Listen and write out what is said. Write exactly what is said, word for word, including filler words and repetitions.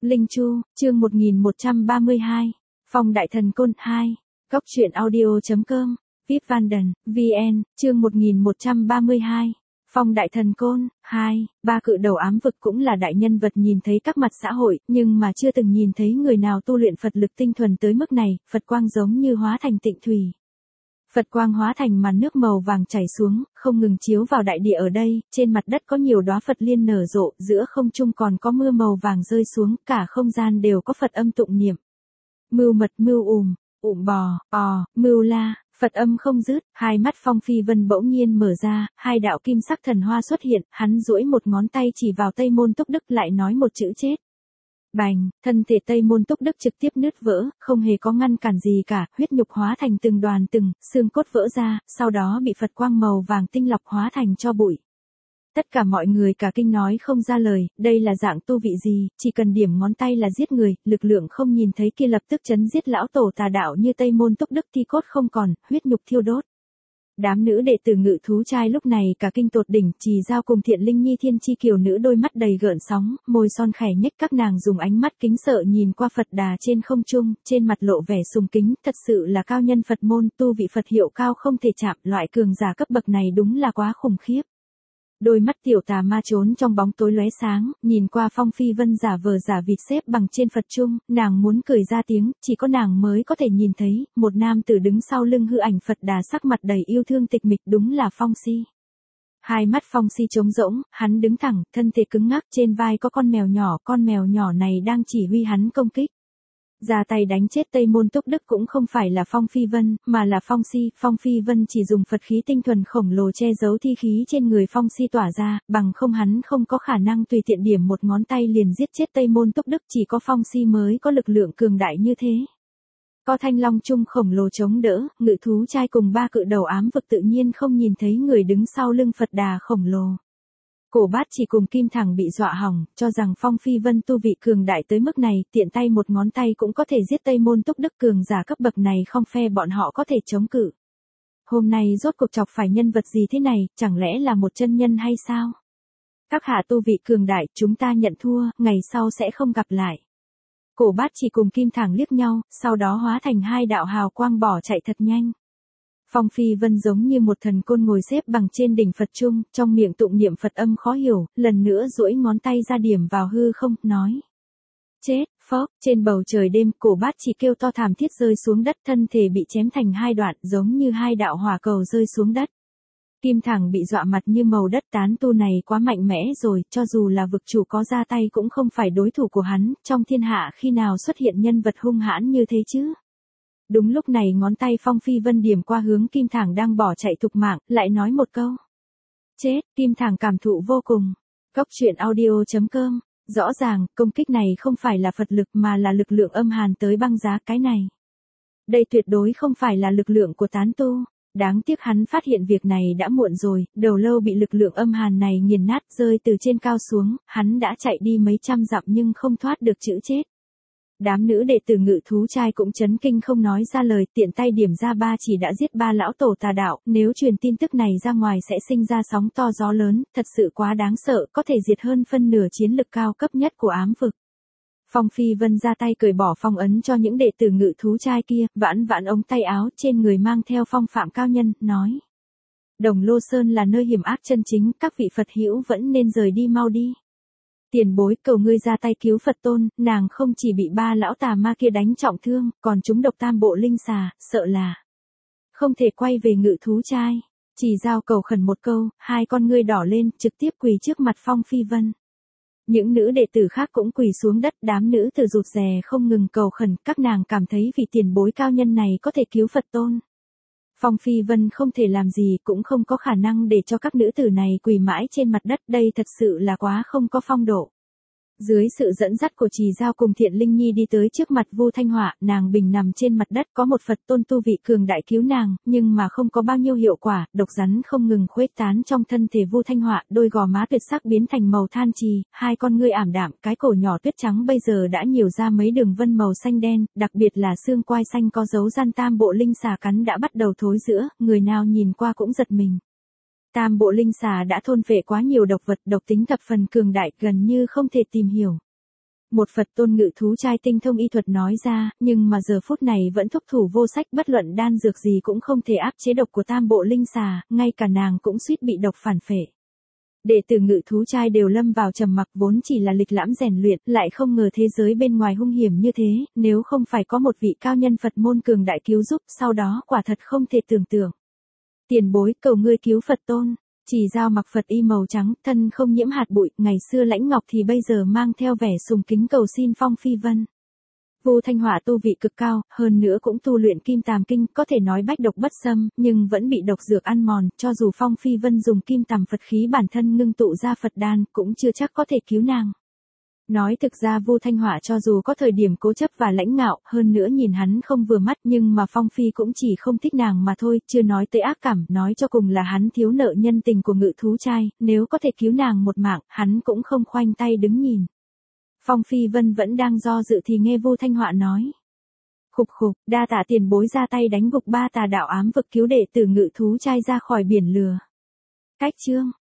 Linh Chu, chương một nghìn một trăm ba mươi hai. Phong Đại Thần Côn hai. Góc truyện audio.com. Vip Vanden, vê en, chương một nghìn một trăm ba mươi hai. Phong Đại Thần Côn hai. Ba cự đầu ám vực cũng là đại nhân vật nhìn thấy các mặt xã hội, nhưng mà chưa từng nhìn thấy người nào tu luyện Phật lực tinh thuần tới mức này, Phật quang giống như hóa thành tịnh thủy. Phật quang hóa thành màn nước màu vàng chảy xuống, không ngừng chiếu vào đại địa ở đây, trên mặt đất có nhiều đóa Phật liên nở rộ, giữa không trung còn có mưa màu vàng rơi xuống, cả không gian đều có Phật âm tụng niệm. Mưu mật mưu ùm, ùm bò, ò, mưu la, Phật âm không dứt, hai mắt Phong Phi Vân bỗng nhiên mở ra, hai đạo kim sắc thần hoa xuất hiện, hắn duỗi một ngón tay chỉ vào Tây Môn Túc Đức lại nói một chữ chết. Bành, thân thể Tây Môn Túc Đức trực tiếp nứt vỡ, không hề có ngăn cản gì cả, huyết nhục hóa thành từng đoàn từng, xương cốt vỡ ra, sau đó bị Phật quang màu vàng tinh lọc hóa thành tro bụi. Tất cả mọi người cả kinh nói không ra lời, đây là dạng tu vị gì, chỉ cần điểm ngón tay là giết người, lực lượng không nhìn thấy kia lập tức chấn giết lão tổ tà đạo như Tây Môn Túc Đức, thi cốt không còn, huyết nhục thiêu đốt. Đám nữ đệ tử Ngự Thú Trai lúc này cả kinh tột đỉnh, Trì Giao cùng Thiện Linh Nhi thiên chi kiều nữ đôi mắt đầy gợn sóng, môi son khẽ nhếch, các nàng dùng ánh mắt kính sợ nhìn qua Phật đà trên không trung, trên mặt lộ vẻ sùng kính, thật sự là cao nhân Phật môn, tu vị Phật hiệu cao không thể chạm, loại cường giả cấp bậc này đúng là quá khủng khiếp. Đôi mắt tiểu tà ma trốn trong bóng tối lóe sáng, nhìn qua Phong Phi Vân giả vờ giả vịt xếp bằng trên Phật trung, nàng muốn cười ra tiếng, chỉ có nàng mới có thể nhìn thấy, một nam tử đứng sau lưng hư ảnh Phật đà sắc mặt đầy yêu thương tịch mịch, đúng là Phong Si. Hai mắt Phong Si trống rỗng, hắn đứng thẳng, thân thể cứng ngắc, trên vai có con mèo nhỏ, con mèo nhỏ này đang chỉ huy hắn công kích. Ra tay đánh chết Tây Môn Túc Đức cũng không phải là Phong Phi Vân, mà là Phong Si. Phong Phi Vân chỉ dùng Phật khí tinh thuần khổng lồ che giấu thi khí trên người Phong Si tỏa ra, bằng không hắn không có khả năng tùy tiện điểm một ngón tay liền giết chết Tây Môn Túc Đức, chỉ có Phong Si mới có lực lượng cường đại như thế. Có thanh long trung khổng lồ chống đỡ, Ngự Thú Trai cùng ba cự đầu ám vực tự nhiên không nhìn thấy người đứng sau lưng Phật đà khổng lồ. Cổ Bát Chỉ cùng Kim Thẳng bị dọa hỏng, cho rằng Phong Phi Vân tu vị cường đại tới mức này, tiện tay một ngón tay cũng có thể giết Tây Môn Túc Đức, cường giả cấp bậc này không phe bọn họ có thể chống cự. Hôm nay rốt cuộc chọc phải nhân vật gì thế này, chẳng lẽ là một chân nhân hay sao? Các hạ tu vị cường đại, chúng ta nhận thua, ngày sau sẽ không gặp lại. Cổ Bát Chỉ cùng Kim Thẳng liếc nhau, sau đó hóa thành hai đạo hào quang bỏ chạy thật nhanh. Phong Phi Vân giống như một thần côn ngồi xếp bằng trên đỉnh Phật trung, trong miệng tụng niệm Phật âm khó hiểu, lần nữa duỗi ngón tay ra điểm vào hư không, nói. Chết, phốc, trên bầu trời đêm, Cổ Bát Chỉ kêu to thảm thiết rơi xuống đất, thân thể bị chém thành hai đoạn, giống như hai đạo hỏa cầu rơi xuống đất. Kim Thẳng bị dọa mặt như màu đất, tán tu này quá mạnh mẽ rồi, cho dù là vực chủ có ra tay cũng không phải đối thủ của hắn, trong thiên hạ khi nào xuất hiện nhân vật hung hãn như thế chứ? Đúng lúc này ngón tay Phong Phi Vân điểm qua hướng Kim Thẳng đang bỏ chạy thục mạng, lại nói một câu. Chết, Kim Thẳng cảm thụ vô cùng. Góc truyện audio.com. Rõ ràng, công kích này không phải là Phật lực mà là lực lượng âm hàn tới băng giá cái này. Đây tuyệt đối không phải là lực lượng của tán tu. Đáng tiếc hắn phát hiện việc này đã muộn rồi, đầu lâu bị lực lượng âm hàn này nghiền nát rơi từ trên cao xuống, hắn đã chạy đi mấy trăm dặm nhưng không thoát được chữ chết. Đám nữ đệ tử Ngự Thú Trai cũng chấn kinh không nói ra lời, tiện tay điểm ra ba chỉ đã giết ba lão tổ tà đạo, nếu truyền tin tức này ra ngoài sẽ sinh ra sóng to gió lớn, thật sự quá đáng sợ, có thể diệt hơn phân nửa chiến lực cao cấp nhất của ám vực. Phong Phi Vân ra tay cởi bỏ phong ấn cho những đệ tử Ngự Thú Trai kia, vãn vãn ống tay áo trên người mang theo phong phạm cao nhân, nói. Đồng Lô Sơn là nơi hiểm ác chân chính, các vị Phật hữu vẫn nên rời đi mau đi. Tiền bối, cầu ngươi ra tay cứu Phật tôn, nàng không chỉ bị ba lão tà ma kia đánh trọng thương, còn chúng độc tam bộ linh xà, sợ là không thể quay về Ngự Thú Trai. Chỉ Giao cầu khẩn một câu, hai con ngươi đỏ lên, trực tiếp quỳ trước mặt Phong Phi Vân. Những nữ đệ tử khác cũng quỳ xuống đất, đám nữ tử rụt rè không ngừng cầu khẩn, các nàng cảm thấy vì tiền bối cao nhân này có thể cứu Phật tôn. Phong Phi Vân không thể làm gì, cũng không có khả năng để cho các nữ tử này quỳ mãi trên mặt đất, đây thật sự là quá không có phong độ. Dưới sự dẫn dắt của Trì Giao cùng Thiện Linh Nhi đi tới trước mặt Vu Thanh Họa, nàng bình nằm trên mặt đất, có một Phật tôn tu vị cường đại cứu nàng, nhưng mà không có bao nhiêu hiệu quả, độc rắn không ngừng khuếch tán trong thân thể Vu Thanh Họa, đôi gò má tuyệt sắc biến thành màu than trì, hai con ngươi ảm đạm, cái cổ nhỏ tuyết trắng bây giờ đã nhiều ra mấy đường vân màu xanh đen, đặc biệt là xương quai xanh có dấu gian tam bộ linh xà cắn đã bắt đầu thối rữa, người nào nhìn qua cũng giật mình. Tam bộ linh xà đã thôn phệ quá nhiều độc vật, độc tính thập phần cường đại, gần như không thể tìm hiểu. Một Phật tôn ngự thú trai tinh thông y thuật nói ra, nhưng mà giờ phút này vẫn thúc thủ vô sách, bất luận đan dược gì cũng không thể áp chế độc của tam bộ linh xà, ngay cả nàng cũng suýt bị độc phản phệ. Đệ tử ngự thú trai đều lâm vào trầm mặc, vốn chỉ là lịch lãm rèn luyện, lại không ngờ thế giới bên ngoài hung hiểm như thế, nếu không phải có một vị cao nhân Phật môn cường đại cứu giúp, sau đó quả thật không thể tưởng tượng. Tiền bối, cầu ngươi cứu Phật tôn. Chỉ Dao mặc Phật y màu trắng, thân không nhiễm hạt bụi, ngày xưa lãnh ngọc thì bây giờ mang theo vẻ sùng kính cầu xin Phong Phi Vân. Vu Thanh Họa tu vị cực cao, hơn nữa cũng tu luyện Kim Tàm Kinh, có thể nói bách độc bất xâm, nhưng vẫn bị độc dược ăn mòn, cho dù Phong Phi Vân dùng Kim Tàm Phật khí bản thân ngưng tụ ra Phật đan, cũng chưa chắc có thể cứu nàng. Nói thực ra Vu Thanh Họa cho dù có thời điểm cố chấp và lãnh ngạo, hơn nữa nhìn hắn không vừa mắt, nhưng mà Phong Phi cũng chỉ không thích nàng mà thôi, chưa nói tới ác cảm, nói cho cùng là hắn thiếu nợ nhân tình của ngự thú trai, nếu có thể cứu nàng một mạng, hắn cũng không khoanh tay đứng nhìn. Phong Phi Vân vẫn đang do dự thì nghe Vu Thanh Họa nói. Khục khục, đa tạ tiền bối ra tay đánh gục ba tà đạo ám vực, cứu đệ tử ngự thú trai ra khỏi biển lừa. Cách chương